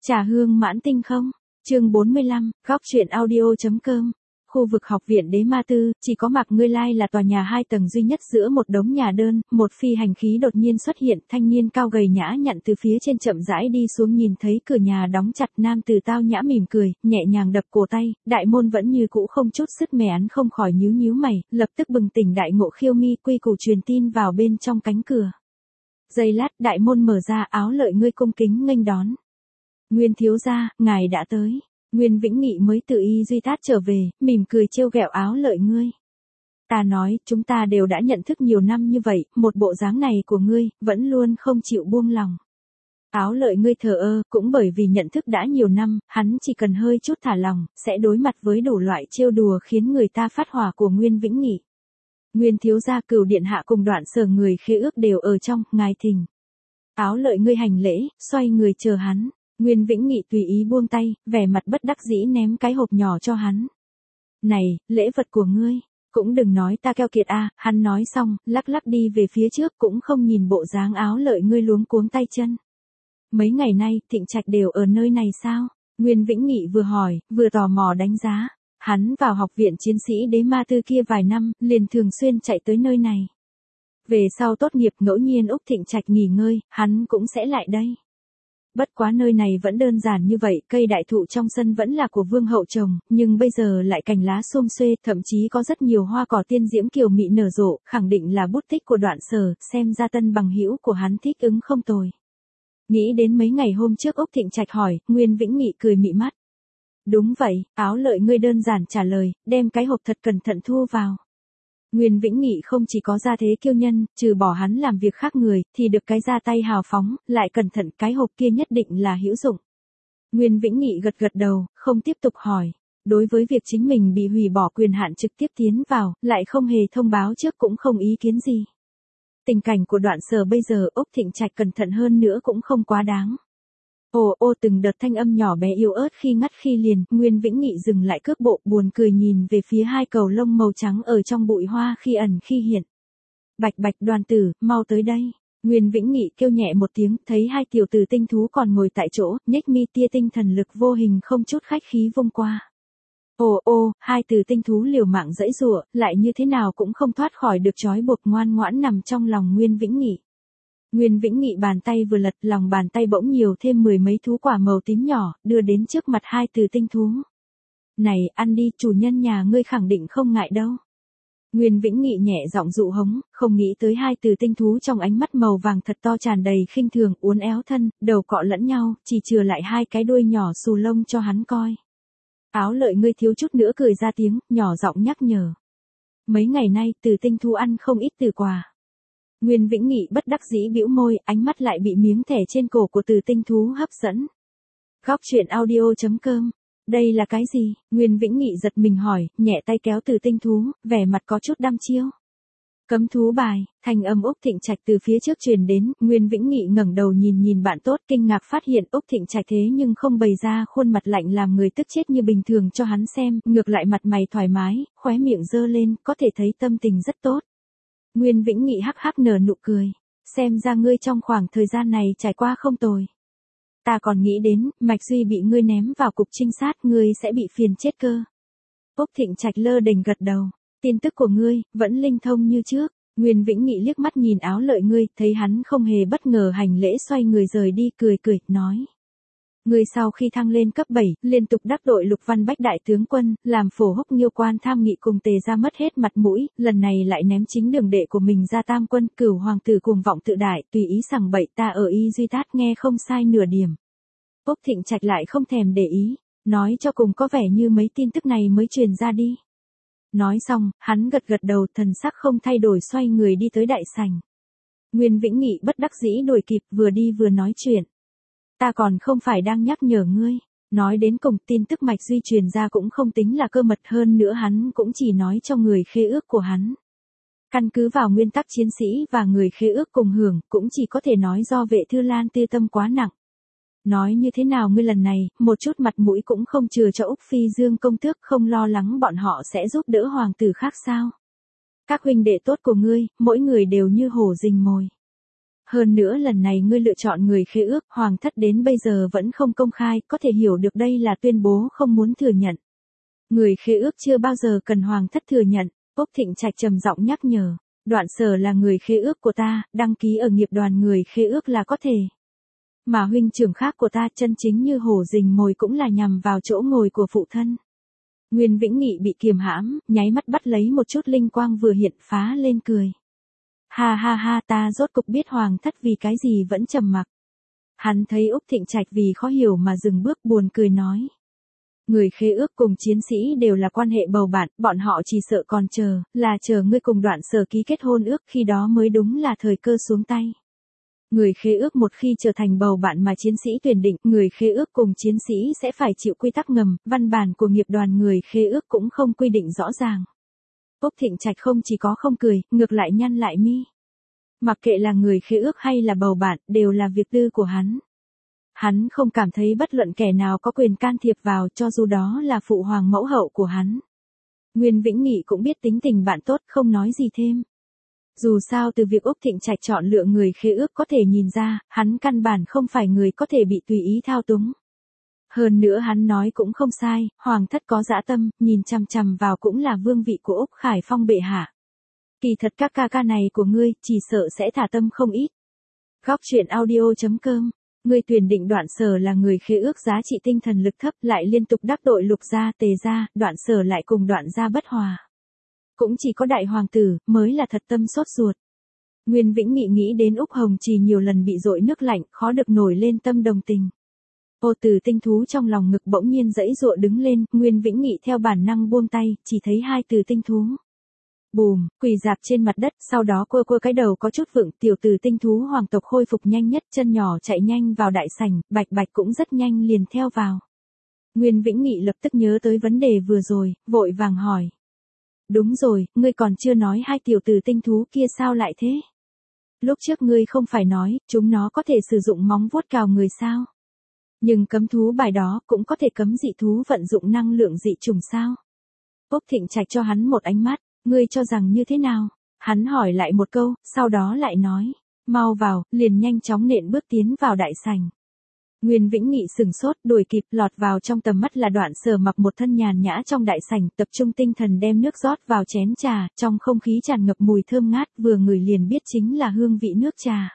Trà hương mãn tinh không? Chương 45, góc truyện audio.com. Khu vực học viện Đế Ma Tư, chỉ có Mạc Ngươi Lai là tòa nhà 2 tầng duy nhất giữa một đống nhà đơn, một phi hành khí đột nhiên xuất hiện, thanh niên cao gầy nhã nhặn từ phía trên chậm rãi đi xuống, nhìn thấy cửa nhà đóng chặt, nam tử tao nhã mỉm cười, nhẹ nhàng đập cổ tay, đại môn vẫn như cũ không chút sứt mẻ, hắn không khỏi nhíu nhíu mày, lập tức bừng tỉnh đại ngộ, khiêu mi quy củ truyền tin vào bên trong cánh cửa. Giây lát, đại môn mở ra, Áo Lợi Ngươi cung kính nghênh đón. Nguyên thiếu gia, ngài đã tới. Nguyên Vĩnh Nghị mới từ Y Duy Tát trở về, mỉm cười trêu ghẹo Áo Lợi Ngươi. Ta nói, chúng ta đều đã nhận thức nhiều năm như vậy, một bộ dáng này của ngươi, vẫn luôn không chịu buông lòng. Áo Lợi Ngươi thờ ơ, cũng bởi vì nhận thức đã nhiều năm, hắn chỉ cần hơi chút thả lòng, sẽ đối mặt với đủ loại trêu đùa khiến người ta phát hỏa của Nguyên Vĩnh Nghị. Nguyên thiếu gia, Cửu điện hạ cùng Đoạn Sở người khế ước đều ở trong, ngài thỉnh. Áo Lợi Ngươi hành lễ, xoay người chờ hắn. Nguyên Vĩnh Nghị tùy ý buông tay, vẻ mặt bất đắc dĩ ném cái hộp nhỏ cho hắn. Này, lễ vật của ngươi, cũng đừng nói ta keo kiệt a. Hắn nói xong, lắc lắc đi về phía trước, cũng không nhìn bộ dáng Áo Lợi Ngươi luống cuống tay chân. Mấy ngày nay, Thịnh Trạch đều ở nơi này sao? Nguyên Vĩnh Nghị vừa hỏi, vừa tò mò đánh giá. Hắn vào học viện chiến sĩ Đế Ma Tư kia vài năm, liền thường xuyên chạy tới nơi này. Về sau tốt nghiệp ngẫu nhiên Úc Thịnh Trạch nghỉ ngơi, hắn cũng sẽ lại đây. Bất quá nơi này vẫn đơn giản như vậy, cây đại thụ trong sân vẫn là của vương hậu trồng, nhưng bây giờ lại cành lá xum xuê, thậm chí có rất nhiều hoa cỏ tiên diễm kiều mị nở rộ, khẳng định là bút tích của Đoạn Sở, xem ra tân bằng hữu của hắn thích ứng không tồi. Nghĩ đến mấy ngày hôm trước Úc Thịnh Trạch hỏi, Nguyên Vĩnh Nghị cười mị mắt. Đúng vậy, Áo Lợi Ngươi đơn giản trả lời, đem cái hộp thật cẩn thận thu vào. Nguyên Vĩnh Nghị không chỉ có gia thế kiêu nhân, trừ bỏ hắn làm việc khác người, thì được cái ra tay hào phóng, lại cẩn thận, cái hộp kia nhất định là hữu dụng. Nguyên Vĩnh Nghị gật gật đầu, không tiếp tục hỏi. Đối với việc chính mình bị hủy bỏ quyền hạn trực tiếp tiến vào, lại không hề thông báo trước cũng không ý kiến gì. Tình cảnh của Đoạn Sở bây giờ, Úc Thịnh Trạch cẩn thận hơn nữa cũng không quá đáng. Ô từng đợt thanh âm nhỏ bé yếu ớt khi ngắt khi liền, Nguyên Vĩnh Nghị dừng lại cước bộ, buồn cười nhìn về phía hai cầu lông màu trắng ở trong bụi hoa khi ẩn khi hiện. Bạch Bạch Đoàn tử, mau tới đây. Nguyên Vĩnh Nghị kêu nhẹ một tiếng, thấy hai tiểu tử tinh thú còn ngồi tại chỗ, nhếch mi, tia tinh thần lực vô hình không chút khách khí vung qua. Hai từ tinh thú liều mạng giãy giụa, lại như thế nào cũng không thoát khỏi được trói buộc, ngoan ngoãn nằm trong lòng Nguyên Vĩnh Nghị. Nguyên Vĩnh Nghị bàn tay vừa lật, lòng bàn tay bỗng nhiều thêm 10 mấy thú quả màu tím nhỏ, đưa đến trước mặt hai từ tinh thú. Này, ăn đi, chủ nhân nhà ngươi khẳng định không ngại đâu. Nguyên Vĩnh Nghị nhẹ giọng dụ hống, không nghĩ tới hai từ tinh thú trong ánh mắt màu vàng thật to tràn đầy khinh thường, uốn éo thân, đầu cọ lẫn nhau, chỉ chừa lại hai cái đuôi nhỏ xù lông cho hắn coi. Áo Lợi Ngươi thiếu chút nữa cười ra tiếng, nhỏ giọng nhắc nhở. Mấy ngày nay, từ tinh thú ăn không ít từ quà. Nguyên Vĩnh Nghị bất đắc dĩ bĩu môi, ánh mắt lại bị miếng thẻ trên cổ của từ tinh thú hấp dẫn. Góc truyện audio.com. Đây là cái gì? Nguyên Vĩnh Nghị giật mình hỏi, nhẹ tay kéo từ tinh thú, vẻ mặt có chút đăm chiêu. Cấm thú bài, thanh âm Úc Thịnh Trạch từ phía trước truyền đến, Nguyên Vĩnh Nghị ngẩng đầu nhìn bạn tốt, kinh ngạc phát hiện Úc Thịnh Trạch thế nhưng không bày ra khuôn mặt lạnh làm người tức chết như bình thường cho hắn xem, ngược lại mặt mày thoải mái, khóe miệng giơ lên, có thể thấy tâm tình rất tốt. Nguyên Vĩnh Nghị hắc hắc nở nụ cười, xem ra ngươi trong khoảng thời gian này trải qua không tồi. Ta còn nghĩ đến, Mạch Duy bị ngươi ném vào cục trinh sát, ngươi sẽ bị phiền chết cơ. Úc Thịnh Trạch lơ đễnh gật đầu, tin tức của ngươi, vẫn linh thông như trước. Nguyên Vĩnh Nghị liếc mắt nhìn Áo Lợi Ngươi, thấy hắn không hề bất ngờ hành lễ xoay người rời đi, cười, nói. Ngươi sau khi thăng lên cấp 7, liên tục đắc tội Lục Văn Bách đại tướng quân, làm Phổ Húc Nghiêu quan tham nghị cùng Tề ra mất hết mặt mũi, lần này lại ném chính đường đệ của mình ra tam quân, Cửu hoàng tử cuồng vọng tự đại, tùy ý sằng bậy, ta ở Y Duy Tát nghe không sai nửa điểm. Úc Thịnh Trạch lại không thèm để ý, nói cho cùng có vẻ như mấy tin tức này mới truyền ra đi. Nói xong, hắn gật đầu, thần sắc không thay đổi, xoay người đi tới đại sảnh. Nguyên Vĩnh Nghị bất đắc dĩ đuổi kịp, vừa đi vừa nói chuyện. Ta còn không phải đang nhắc nhở ngươi. Nói đến cùng, tin tức Mạch Duy truyền ra cũng không tính là cơ mật, hơn nữa hắn cũng chỉ nói cho người khế ước của hắn. Căn cứ vào nguyên tắc chiến sĩ và người khế ước cùng hưởng, cũng chỉ có thể nói do Vệ Thư Lan tư tâm quá nặng. Nói như thế nào ngươi lần này, một chút mặt mũi cũng không chừa cho Úc Phi Dương công tước, không lo lắng bọn họ sẽ giúp đỡ hoàng tử khác sao? Các huynh đệ tốt của ngươi, mỗi người đều như hổ rình mồi. Hơn nữa lần này ngươi lựa chọn người khế ước, hoàng thất đến bây giờ vẫn không công khai, có thể hiểu được đây là tuyên bố không muốn thừa nhận. Người khế ước chưa bao giờ cần hoàng thất thừa nhận, Úc Thịnh Trạch trầm giọng nhắc nhở. Đoạn Sở là người khế ước của ta, đăng ký ở nghiệp đoàn người khế ước là có thể. Mà huynh trưởng khác của ta chân chính như hổ rình mồi cũng là nhằm vào chỗ ngồi của phụ thân. Nguyên Vĩnh Nghị bị kiềm hãm, nháy mắt bắt lấy một chút linh quang vừa hiện phá lên cười. Ha ha ha, ta rốt cục biết hoàng thất vì cái gì vẫn trầm mặc. Hắn thấy Úc Thịnh Trạch vì khó hiểu mà dừng bước buồn cười nói. Người khế ước cùng chiến sĩ đều là quan hệ bầu bạn, bọn họ chỉ sợ còn chờ ngươi cùng Đoạn Sở ký kết hôn ước, khi đó mới đúng là thời cơ xuống tay. Người khế ước một khi trở thành bầu bạn mà chiến sĩ tuyển định, người khế ước cùng chiến sĩ sẽ phải chịu quy tắc ngầm, văn bản của nghiệp đoàn người khế ước cũng không quy định rõ ràng. Úc Thịnh Trạch không chỉ có không cười, ngược lại nhăn lại mi. Mặc kệ là người khế ước hay là bầu bạn, đều là việc tư của hắn. Hắn không cảm thấy bất luận kẻ nào có quyền can thiệp vào, cho dù đó là phụ hoàng mẫu hậu của hắn. Nguyên Vĩnh Nghị cũng biết tính tình bạn tốt, không nói gì thêm. Dù sao từ việc Úc Thịnh Trạch chọn lựa người khế ước có thể nhìn ra, hắn căn bản không phải người có thể bị tùy ý thao túng. Hơn nữa hắn nói cũng không sai, hoàng thất có dã tâm, nhìn chằm chằm vào cũng là vương vị của Úc Khải Phong bệ hạ. Kỳ thật các ca này của ngươi, chỉ sợ sẽ thả tâm không ít. Góc truyện audio.com. Ngươi tuyển định Đoạn Sở là người khế ước giá trị tinh thần lực thấp, lại liên tục đắc tội Lục gia, Tề gia, Đoạn Sở lại cùng Đoạn gia bất hòa. Cũng chỉ có đại hoàng tử mới là thật tâm sốt ruột. Nguyên Vĩnh Nghị nghĩ đến Úc Hồng Trì nhiều lần bị dội nước lạnh, khó được nổi lên tâm đồng tình. Ô Từ Tinh thú trong lòng ngực bỗng nhiên giãy giụa đứng lên, Nguyên Vĩnh Nghị theo bản năng buông tay, chỉ thấy hai Từ Tinh thú. Bùm, quỳ dạp trên mặt đất, sau đó cua cái đầu có chút vựng, tiểu Từ Tinh thú hoàng tộc khôi phục nhanh nhất, chân nhỏ chạy nhanh vào đại sảnh, Bạch Bạch cũng rất nhanh liền theo vào. Nguyên Vĩnh Nghị lập tức nhớ tới vấn đề vừa rồi, vội vàng hỏi. Đúng rồi, ngươi còn chưa nói hai tiểu Từ Tinh thú kia sao lại thế? Lúc trước ngươi không phải nói, chúng nó có thể sử dụng móng vuốt cào người sao? Nhưng cấm thú bài đó cũng có thể cấm dị thú vận dụng năng lượng dị chủng sao? Úc Thịnh Trạch cho hắn một ánh mắt, ngươi cho rằng như thế nào? Hắn hỏi lại một câu, sau đó lại nói, mau vào, liền nhanh chóng nện bước tiến vào đại sảnh. Nguyên Vĩnh Nghị sừng sốt, đuổi kịp, lọt vào trong tầm mắt là Đoạn Sở mặc một thân nhàn nhã trong đại sảnh, tập trung tinh thần đem nước rót vào chén trà, trong không khí tràn ngập mùi thơm ngát, vừa ngửi liền biết chính là hương vị nước trà.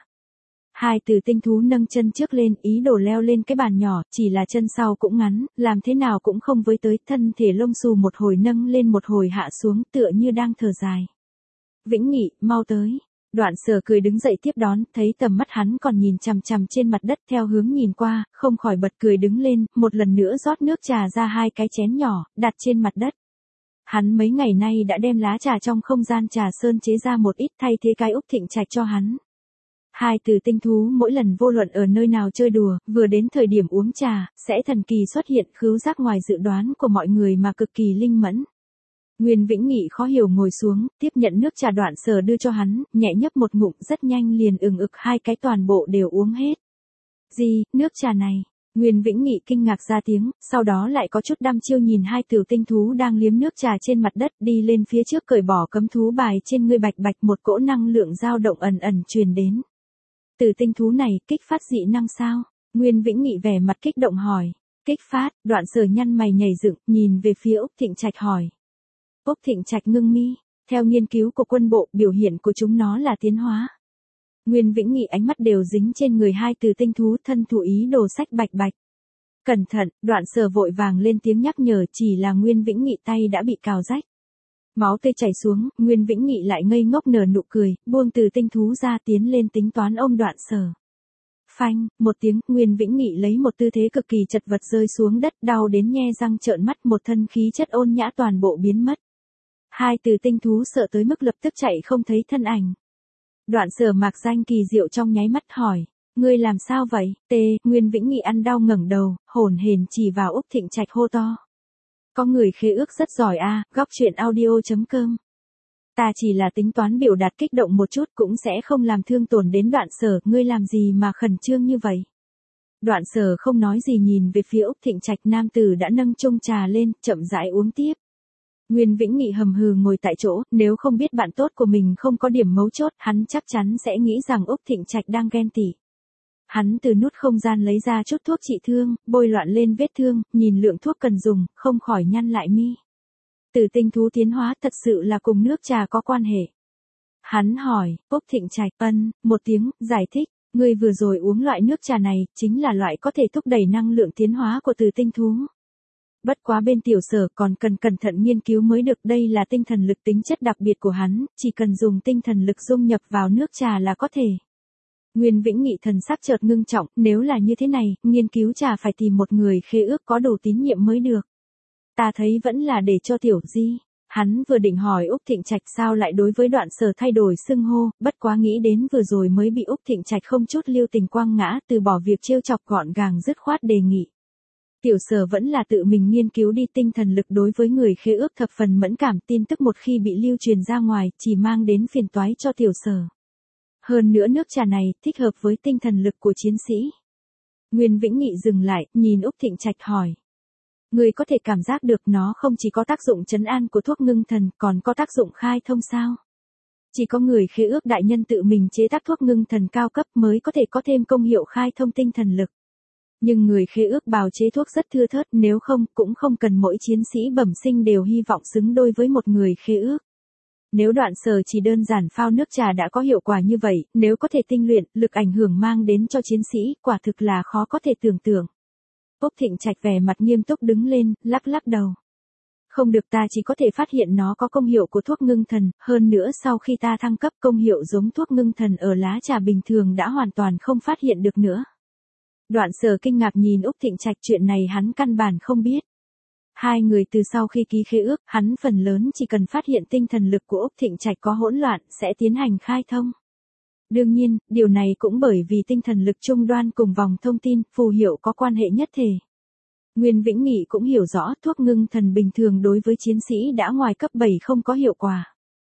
Hai Từ Tinh thú nâng chân trước lên, ý đồ leo lên cái bàn nhỏ, chỉ là chân sau cũng ngắn, làm thế nào cũng không với tới, thân thể lông xù một hồi nâng lên một hồi hạ xuống, tựa như đang thở dài. Vĩnh Nghị, mau tới. Đoạn Sở cười đứng dậy tiếp đón, thấy tầm mắt hắn còn nhìn chằm chằm trên mặt đất theo hướng nhìn qua, không khỏi bật cười đứng lên, một lần nữa rót nước trà ra hai cái chén nhỏ, đặt trên mặt đất. Hắn mấy ngày nay đã đem lá trà trong không gian trà sơn chế ra một ít thay thế cái Úc Thịnh Trạch cho hắn. Hai Từ Tinh thú mỗi lần vô luận ở nơi nào chơi đùa, vừa đến thời điểm uống trà, sẽ thần kỳ xuất hiện khứu giác ngoài dự đoán của mọi người mà cực kỳ linh mẫn. Nguyên Vĩnh Nghị khó hiểu ngồi xuống, tiếp nhận nước trà Đoạn Sở đưa cho hắn, nhẹ nhấp một ngụm rất nhanh liền ực hai cái toàn bộ đều uống hết. Gì, nước trà này? Nguyên Vĩnh Nghị kinh ngạc ra tiếng, sau đó lại có chút đăm chiêu nhìn hai Từ Tinh thú đang liếm nước trà trên mặt đất, đi lên phía trước cởi bỏ cấm thú bài trên người Bạch Bạch, một cỗ năng lượng dao động ẩn ẩn truyền đến. Từ Tinh thú này, kích phát dị năng sao? Nguyên Vĩnh Nghị vẻ mặt kích động hỏi. Kích phát, Đoạn Sở nhăn mày nhảy dựng, nhìn về phía Úc Thịnh Trạch hỏi. Úc Thịnh Trạch ngưng mi, theo nghiên cứu của quân bộ, biểu hiện của chúng nó là tiến hóa. Nguyên Vĩnh Nghị ánh mắt đều dính trên người hai Từ Tinh thú, thân thủ ý đồ sách Bạch Bạch. Cẩn thận, Đoạn Sở vội vàng lên tiếng nhắc nhở, chỉ là Nguyên Vĩnh Nghị tay đã bị cào rách. Máu tươi chảy xuống, Nguyên Vĩnh Nghị lại ngây ngốc nở nụ cười, buông Từ Tinh thú ra tiến lên tính toán ôm Đoạn Sở. Phanh, một tiếng, Nguyên Vĩnh Nghị lấy một tư thế cực kỳ chật vật rơi xuống đất, đau đến nhe răng trợn mắt, một thân khí chất ôn nhã toàn bộ biến mất. Hai Từ Tinh thú sợ tới mức lập tức chạy không thấy thân ảnh. Đoạn Sở mạc danh kỳ diệu trong nháy mắt hỏi, ngươi làm sao vậy? Nguyên Vĩnh Nghị ăn đau ngẩng đầu, hổn hển chỉ vào Úc Thịnh Trạch hô to. Có người khế ước rất giỏi a, góc truyện audio.com. Ta chỉ là tính toán biểu đạt kích động một chút cũng sẽ không làm thương tổn đến Đoạn Sở, ngươi làm gì mà khẩn trương như vậy? Đoạn Sở không nói gì nhìn về phía Úc Thịnh Trạch, nam tử đã nâng chung trà lên, chậm rãi uống tiếp. Nguyên Vĩnh Nghị hầm hừ ngồi tại chỗ, nếu không biết bạn tốt của mình không có điểm mấu chốt, hắn chắc chắn sẽ nghĩ rằng Úc Thịnh Trạch đang ghen tị. Hắn từ nút không gian lấy ra chút thuốc trị thương, bôi loạn lên vết thương, nhìn lượng thuốc cần dùng, không khỏi nhăn lại mi. Từ tinh thú tiến hóa thật sự là cùng nước trà có quan hệ. Hắn hỏi, Úc Thịnh Trạch, một tiếng, giải thích, người vừa rồi uống loại nước trà này, chính là loại có thể thúc đẩy năng lượng tiến hóa của từ tinh thú. Bất quá bên tiểu sở còn cần cẩn thận nghiên cứu mới được, đây là tinh thần lực tính chất đặc biệt của hắn, chỉ cần dùng tinh thần lực dung nhập vào nước trà là có thể. Nguyên Vĩnh Nghị thần sắc chợt ngưng trọng, nếu là như thế này, nghiên cứu trà phải tìm một người khế ước có đủ tín nhiệm mới được. Ta thấy vẫn là để cho Tiểu Di. Hắn vừa định hỏi Úc Thịnh Trạch sao lại đối với Đoạn Sở thay đổi xưng hô, bất quá nghĩ đến vừa rồi mới bị Úc Thịnh Trạch không chút lưu tình quăng ngã, từ bỏ việc trêu chọc gọn gàng dứt khoát đề nghị. Tiểu Sở vẫn là tự mình nghiên cứu đi, tinh thần lực đối với người khế ước thập phần mẫn cảm, tin tức một khi bị lưu truyền ra ngoài, chỉ mang đến phiền toái cho Tiểu Sở. Hơn nữa nước trà này thích hợp với tinh thần lực của chiến sĩ. Nguyên Vĩnh Nghị dừng lại, nhìn Úc Thịnh Trạch hỏi. Người có thể cảm giác được nó không chỉ có tác dụng trấn an của thuốc ngưng thần, còn có tác dụng khai thông sao? Chỉ có người khế ước đại nhân tự mình chế tác thuốc ngưng thần cao cấp mới có thể có thêm công hiệu khai thông tinh thần lực. Nhưng người khế ước bào chế thuốc rất thưa thớt, nếu không, cũng không cần mỗi chiến sĩ bẩm sinh đều hy vọng xứng đôi với một người khế ước. Nếu Đoạn Sở chỉ đơn giản phao nước trà đã có hiệu quả như vậy, nếu có thể tinh luyện, lực ảnh hưởng mang đến cho chiến sĩ, quả thực là khó có thể tưởng tượng. Úc Thịnh Trạch vẻ mặt nghiêm túc đứng lên, lắc lắc đầu. Không được, ta chỉ có thể phát hiện nó có công hiệu của thuốc ngưng thần, hơn nữa sau khi ta thăng cấp công hiệu giống thuốc ngưng thần ở lá trà bình thường đã hoàn toàn không phát hiện được nữa. Đoạn Sở kinh ngạc nhìn Úc Thịnh Trạch, chuyện này hắn căn bản không biết. Hai người từ sau khi ký khế ước, hắn phần lớn chỉ cần phát hiện tinh thần lực của Úc Thịnh Trạch có hỗn loạn, sẽ tiến hành khai thông. Đương nhiên, điều này cũng bởi vì tinh thần lực trung đoan cùng vòng thông tin, phù hiệu có quan hệ nhất thể. Nguyên Vĩnh Nghị cũng hiểu rõ thuốc ngưng thần bình thường đối với chiến sĩ đã ngoài cấp 7 không có hiệu quả.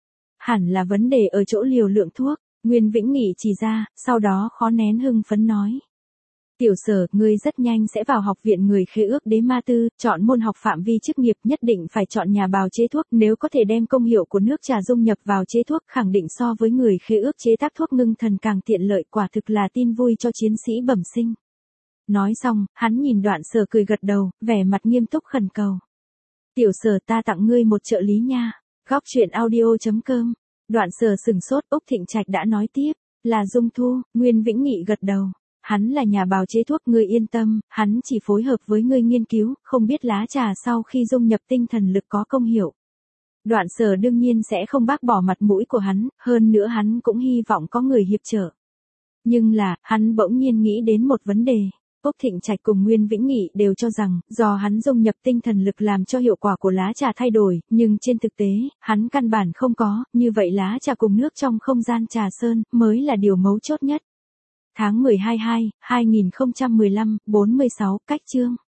Hẳn là vấn đề ở chỗ liều lượng thuốc, Nguyên Vĩnh Nghị chỉ ra, sau đó khó nén hưng phấn nói. Tiểu Sở, ngươi rất nhanh sẽ vào học viện người khế ước Đế Ma Tư, chọn môn học phạm vi chức nghiệp, nhất định phải chọn nhà bào chế thuốc, nếu có thể đem công hiệu của nước trà dung nhập vào chế thuốc, khẳng định so với người khế ước chế tác thuốc ngưng thần càng tiện lợi, quả thực là tin vui cho chiến sĩ bẩm sinh. Nói xong, hắn nhìn Đoạn Sở cười gật đầu, vẻ mặt nghiêm túc khẩn cầu. Tiểu Sở, ta tặng ngươi một trợ lý nha. Góc truyện audio.com. Đoạn Sở sừng sốt, Úc Thịnh Trạch đã nói tiếp, là Dung Thu. Nguyên Vĩnh Nghị gật đầu. Hắn là nhà bào chế thuốc, ngươi yên tâm, hắn chỉ phối hợp với ngươi nghiên cứu, không biết lá trà sau khi dung nhập tinh thần lực có công hiệu. Đoạn Sở đương nhiên sẽ không bác bỏ mặt mũi của hắn, hơn nữa hắn cũng hy vọng có người hiệp trợ. Nhưng là, hắn bỗng nhiên nghĩ đến một vấn đề. Úc Thịnh Trạch cùng Nguyên Vĩnh Nghị đều cho rằng, do hắn dung nhập tinh thần lực làm cho hiệu quả của lá trà thay đổi, nhưng trên thực tế, hắn căn bản không có, như vậy lá trà cùng nước trong không gian trà sơn, mới là điều mấu chốt nhất. Tháng 12/2/2015, 46, cách chương.